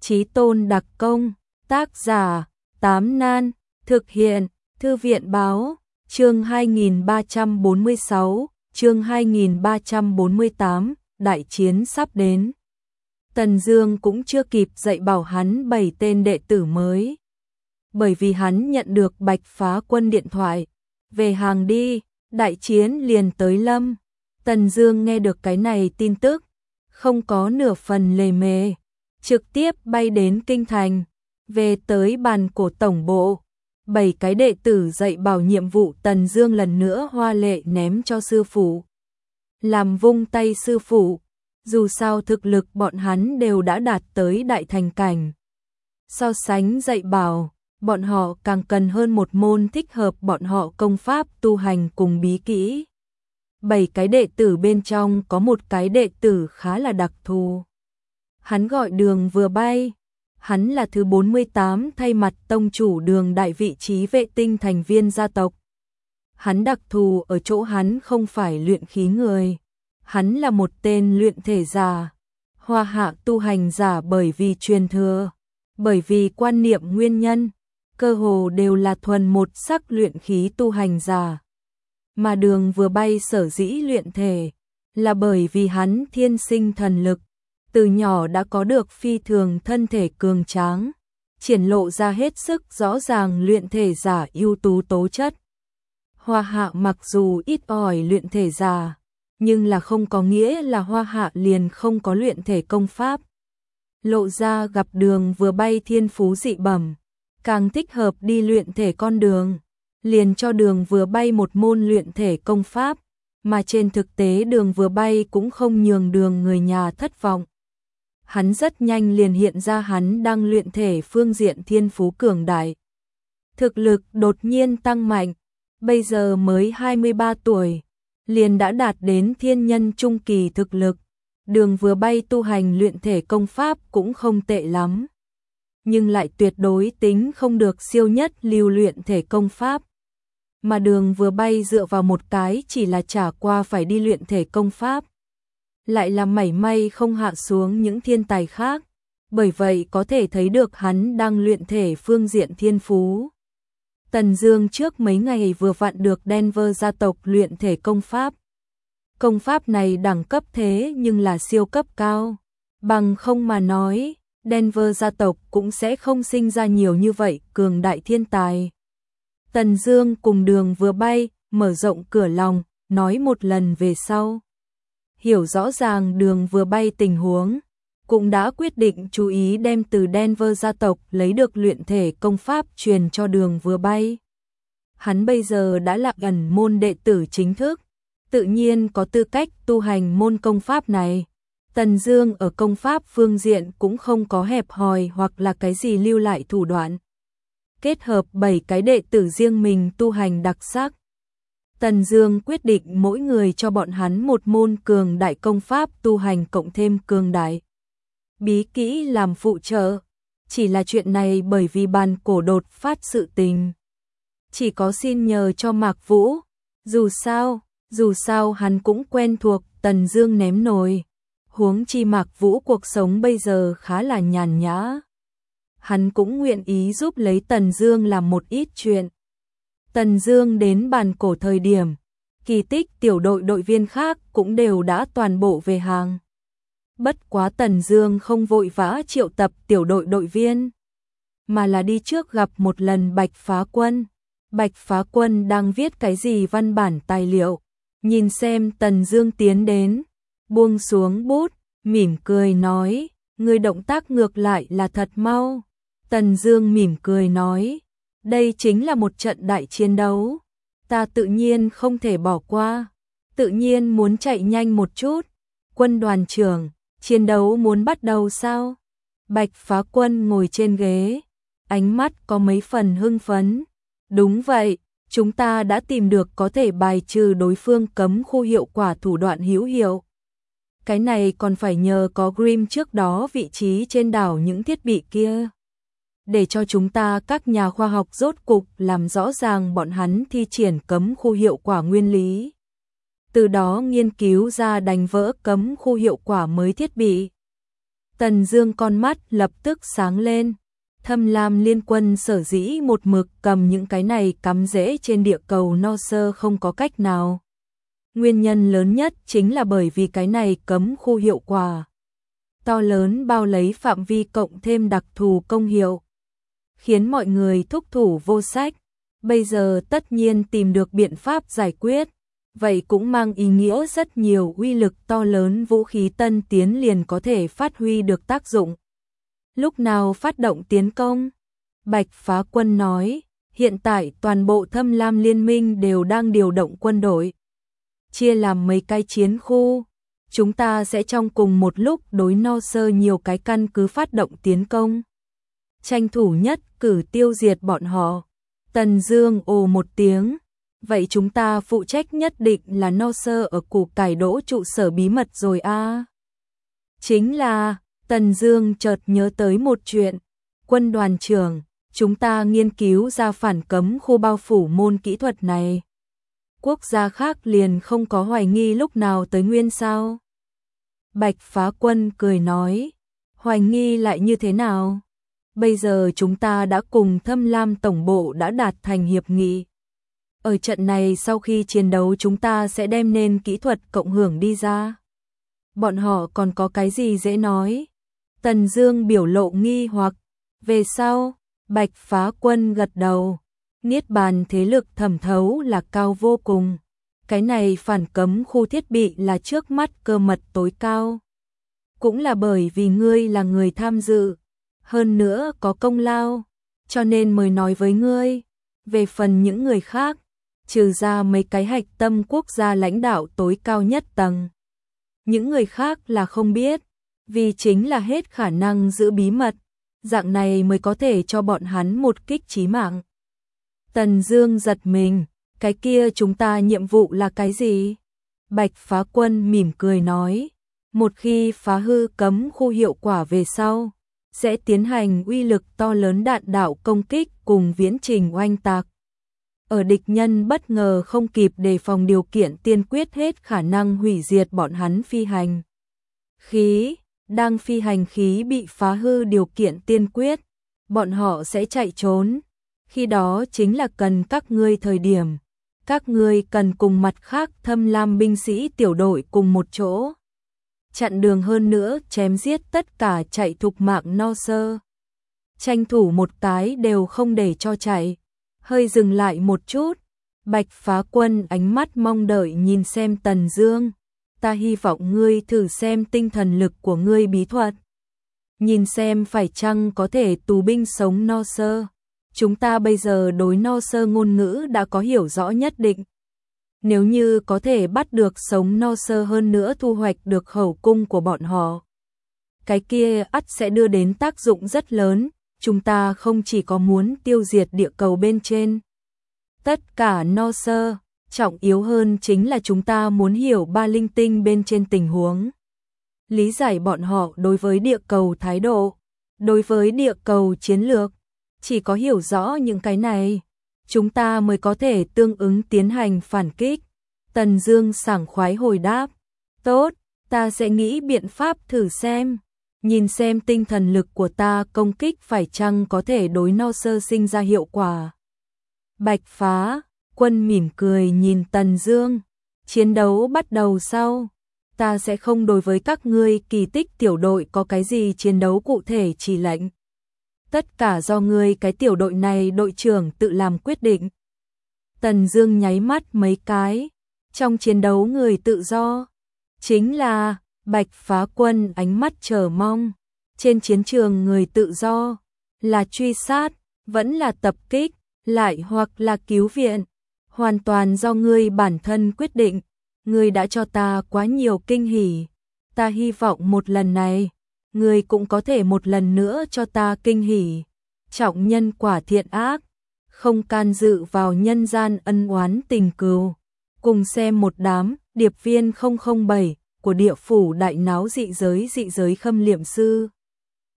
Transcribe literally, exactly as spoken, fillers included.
Chí Tôn đặc công, tác giả, Tám Nan, thực hiện, Thư viện báo, chương hai nghìn ba trăm bốn mươi sáu, chương hai nghìn ba trăm bốn mươi tám, đại chiến sắp đến. Tần Dương cũng chưa kịp dạy bảo hắn bảy tên đệ tử mới. Bởi vì hắn nhận được Bạch Phá Quân điện thoại, về hàng đi, đại chiến liền tới lâm. Tần Dương nghe được cái này tin tức, không có nửa phần lề mề, trực tiếp bay đến kinh thành, về tới bàn cổ tổng bộ. Bảy cái đệ tử dạy bảo nhiệm vụ Tần Dương lần nữa hoa lệ ném cho sư phụ. Làm vung tay sư phụ, dù sao thực lực bọn hắn đều đã đạt tới đại thành cảnh. So sánh dạy bảo, bọn họ càng cần hơn một môn thích hợp bọn họ công pháp tu hành cùng bí kỹ. Bảy cái đệ tử bên trong có một cái đệ tử khá là đặc thù. Hắn gọi Đường Vừa Bay, hắn là thứ bốn mươi tám thay mặt tông chủ Đường Đại vị trí vệ tinh thành viên gia tộc. Hắn đặc thù ở chỗ hắn không phải luyện khí người, hắn là một tên luyện thể giả, hoa hạ tu hành giả bởi vì truyền thừa, bởi vì quan niệm nguyên nhân, cơ hồ đều là thuần một sắc luyện khí tu hành giả. Mà Đường Vừa Bay sở dĩ luyện thể, là bởi vì hắn thiên sinh thần lực, từ nhỏ đã có được phi thường thân thể cường tráng, triển lộ ra hết sức rõ ràng luyện thể giả ưu tú tố chất. Hoa hạ mặc dù ít ỏi luyện thể giả, nhưng là không có nghĩa là Hoa hạ liền không có luyện thể công pháp. Lộ ra gặp Đường Vừa Bay thiên phú dị bẩm, càng thích hợp đi luyện thể con đường, liền cho Đường Vừa Bay một môn luyện thể công pháp, mà trên thực tế Đường Vừa Bay cũng không nhường Đường người nhà thất vọng. Hắn rất nhanh liền hiện ra hắn đang luyện thể phương diện thiên phú cường đại. Thực lực đột nhiên tăng mạnh, bây giờ mới hai mươi ba tuổi, liền đã đạt đến thiên nhân trung kỳ thực lực. Đường Vừa Bay tu hành luyện thể công pháp cũng không tệ lắm, nhưng lại tuyệt đối tính không được siêu nhất lưu luyện thể công pháp. Mà Đường Vừa Bay dựa vào một cái chỉ là trả qua phải đi luyện thể công pháp, lại là mảy may không hạ xuống những thiên tài khác, bởi vậy có thể thấy được hắn đang luyện thể phương diện thiên phú. Tần Dương trước mấy ngày vừa vặn được Denver gia tộc luyện thể công pháp. Công pháp này đẳng cấp thế nhưng là siêu cấp cao, bằng không mà nói, Denver gia tộc cũng sẽ không sinh ra nhiều như vậy cường đại thiên tài. Tần Dương cùng Đường Vừa Bay mở rộng cửa lòng, nói một lần về sau. Hiểu rõ ràng Đường Vừa Bay tình huống, cũng đã quyết định chú ý đem từ Denver gia tộc lấy được luyện thể công pháp truyền cho Đường Vừa Bay. Hắn bây giờ đã là ẩn môn đệ tử chính thức, tự nhiên có tư cách tu hành môn công pháp này. Tần Dương ở công pháp phương diện cũng không có hẹp hòi hoặc là cái gì lưu lại thủ đoạn. Kết hợp bảy cái đệ tử riêng mình tu hành đặc sắc. Tần Dương quyết định mỗi người cho bọn hắn một môn cường đại công pháp tu hành cộng thêm cường đại bí kỹ làm phụ trợ. Chỉ là chuyện này bởi vì bàn cổ đột phát sự tình, chỉ có xin nhờ cho Mạc Vũ. Dù sao, dù sao hắn cũng quen thuộc Tần Dương ném nồi. Huống chi Mạc Vũ cuộc sống bây giờ khá là nhàn nhã, hắn cũng nguyện ý giúp lấy Tần Dương làm một ít chuyện. Tần Dương đến bàn cổ thời điểm, kỳ tích tiểu đội đội viên khác cũng đều đã toàn bộ về hàng. Bất quá Tần Dương không vội vã triệu tập tiểu đội đội viên, mà là đi trước gặp một lần Bạch Phá Quân. Bạch Phá Quân đang viết cái gì văn bản tài liệu, nhìn xem Tần Dương tiến đến, buông xuống bút, mỉm cười nói, người động tác ngược lại là thật mau. Tần Dương mỉm cười nói, đây chính là một trận đại chiến đấu, ta tự nhiên không thể bỏ qua, tự nhiên muốn chạy nhanh một chút. Quân đoàn trưởng, chiến đấu muốn bắt đầu sao? Bạch Phá Quân ngồi trên ghế, ánh mắt có mấy phần hưng phấn. Đúng vậy, chúng ta đã tìm được có thể bài trừ đối phương cấm khu hiệu quả thủ đoạn hữu hiệu. Cái này còn phải nhờ có Grimm trước đó vị trí trên đảo những thiết bị kia, để cho chúng ta các nhà khoa học rốt cục làm rõ ràng bọn hắn thi triển cấm khu hiệu quả nguyên lý, từ đó nghiên cứu ra đánh vỡ cấm khu hiệu quả mới thiết bị. Tần Dương con mắt lập tức sáng lên. Thâm Lam Liên Quân sở dĩ một mực cầm những cái này cắm rễ trên địa cầu no sơ không có cách nào. Nguyên nhân lớn nhất chính là bởi vì cái này cấm khu hiệu quả to lớn bao lấy phạm vi cộng thêm đặc thù công hiệu, khiến mọi người thúc thủ vô sách. Bây giờ tất nhiên tìm được biện pháp giải quyết, vậy cũng mang ý nghĩa rất nhiều uy lực to lớn vũ khí tân tiến liền có thể phát huy được tác dụng. Lúc nào phát động tiến công? Bạch Phá Quân nói, hiện tại toàn bộ Thâm Lam Liên minh đều đang điều động quân đội, chia làm mấy cái chiến khu. Chúng ta sẽ trong cùng một lúc đối no sơ nhiều cái căn cứ phát động tiến công, tranh thủ nhất cử tiêu diệt bọn họ. Tần Dương ồ một tiếng, vậy chúng ta phụ trách nhất định là no sơ ở củ cải đỗ trụ sở bí mật rồi a. À. Chính là, Tần Dương chợt nhớ tới một chuyện, quân đoàn trưởng, chúng ta nghiên cứu ra phản cấm khu bao phủ môn kỹ thuật này. Quốc gia khác liền không có hoài nghi lúc nào tới nguyên sao? Bạch Phá Quân cười nói, hoài nghi lại như thế nào? Bây giờ chúng ta đã cùng Thâm Lam Tổng bộ đã đạt thành hiệp nghị. Ở trận này sau khi chiến đấu chúng ta sẽ đem nên kỹ thuật cộng hưởng đi ra. Bọn họ còn có cái gì dễ nói? Tần Dương biểu lộ nghi hoặc. Về sau, Bạch Phá Quân gật đầu. Niết bàn thế lực thẩm thấu là cao vô cùng. Cái này phản cấm khu thiết bị là trước mắt cơ mật tối cao. Cũng là bởi vì ngươi là người tham dự, hơn nữa có công lao, cho nên mới nói với ngươi. Về phần những người khác, trừ ra mấy cái hạch tâm quốc gia lãnh đạo tối cao nhất tầng, những người khác là không biết, vì chính là hết khả năng giữ bí mật, dạng này mới có thể cho bọn hắn một kích chí mạng. Tần Dương giật mình, cái kia chúng ta nhiệm vụ là cái gì? Bạch Phá Quân mỉm cười nói, một khi phá hư cấm khu hiệu quả về sau, sẽ tiến hành uy lực to lớn đạn đạo công kích cùng viễn trình oanh tạc. Ở địch nhân bất ngờ không kịp đề phòng điều kiện tiên quyết hết khả năng hủy diệt bọn hắn phi hành khí, đang phi hành khí bị phá hư điều kiện tiên quyết, bọn họ sẽ chạy trốn. Khi đó chính là cần các ngươi thời điểm, các ngươi cần cùng mặt khác Thâm Lam binh sĩ tiểu đội cùng một chỗ, chặn đường hơn nữa chém giết tất cả chạy thục mạng no sơ. Tranh thủ một cái đều không để cho chạy. Hơi dừng lại một chút, Bạch Phá Quân ánh mắt mong đợi nhìn xem Tần Dương. Ta hy vọng ngươi thử xem tinh thần lực của ngươi bí thuật, nhìn xem phải chăng có thể tù binh sống no sơ. Chúng ta bây giờ đối no sơ ngôn ngữ đã có hiểu rõ nhất định. Nếu như có thể bắt được sống no sơ hơn nữa thu hoạch được khẩu cung của bọn họ, cái kia ắt sẽ đưa đến tác dụng rất lớn. Chúng ta không chỉ có muốn tiêu diệt địa cầu bên trên tất cả no sơ, trọng yếu hơn chính là chúng ta muốn hiểu ba linh tinh bên trên tình huống, lý giải bọn họ đối với địa cầu thái độ, đối với địa cầu chiến lược. Chỉ có hiểu rõ những cái này, chúng ta mới có thể tương ứng tiến hành phản kích. Tần Dương sảng khoái hồi đáp, tốt, ta sẽ nghĩ biện pháp thử xem, nhìn xem tinh thần lực của ta công kích phải chăng có thể đối no sơ sinh ra hiệu quả. Bạch Phá Quân mỉm cười nhìn Tần Dương, chiến đấu bắt đầu sau, ta sẽ không đối với các ngươi kỳ tích tiểu đội có cái gì chiến đấu cụ thể chỉ lệnh. Tất cả do ngươi cái tiểu đội này đội trưởng tự làm quyết định. Tần Dương nháy mắt mấy cái, trong chiến đấu người tự do chính là Bạch Phá Quân ánh mắt chờ mong. Trên chiến trường người tự do là truy sát, vẫn là tập kích, lại hoặc là cứu viện, hoàn toàn do ngươi bản thân quyết định. Ngươi đã cho ta quá nhiều kinh hỉ, ta hy vọng một lần này ngươi cũng có thể một lần nữa cho ta kinh hỉ. Trọng nhân quả thiện ác, không can dự vào nhân gian ân oán tình cừu. Cùng xem một đám điệp viên không không bảy của địa phủ đại náo dị giới dị giới khâm liệm sư.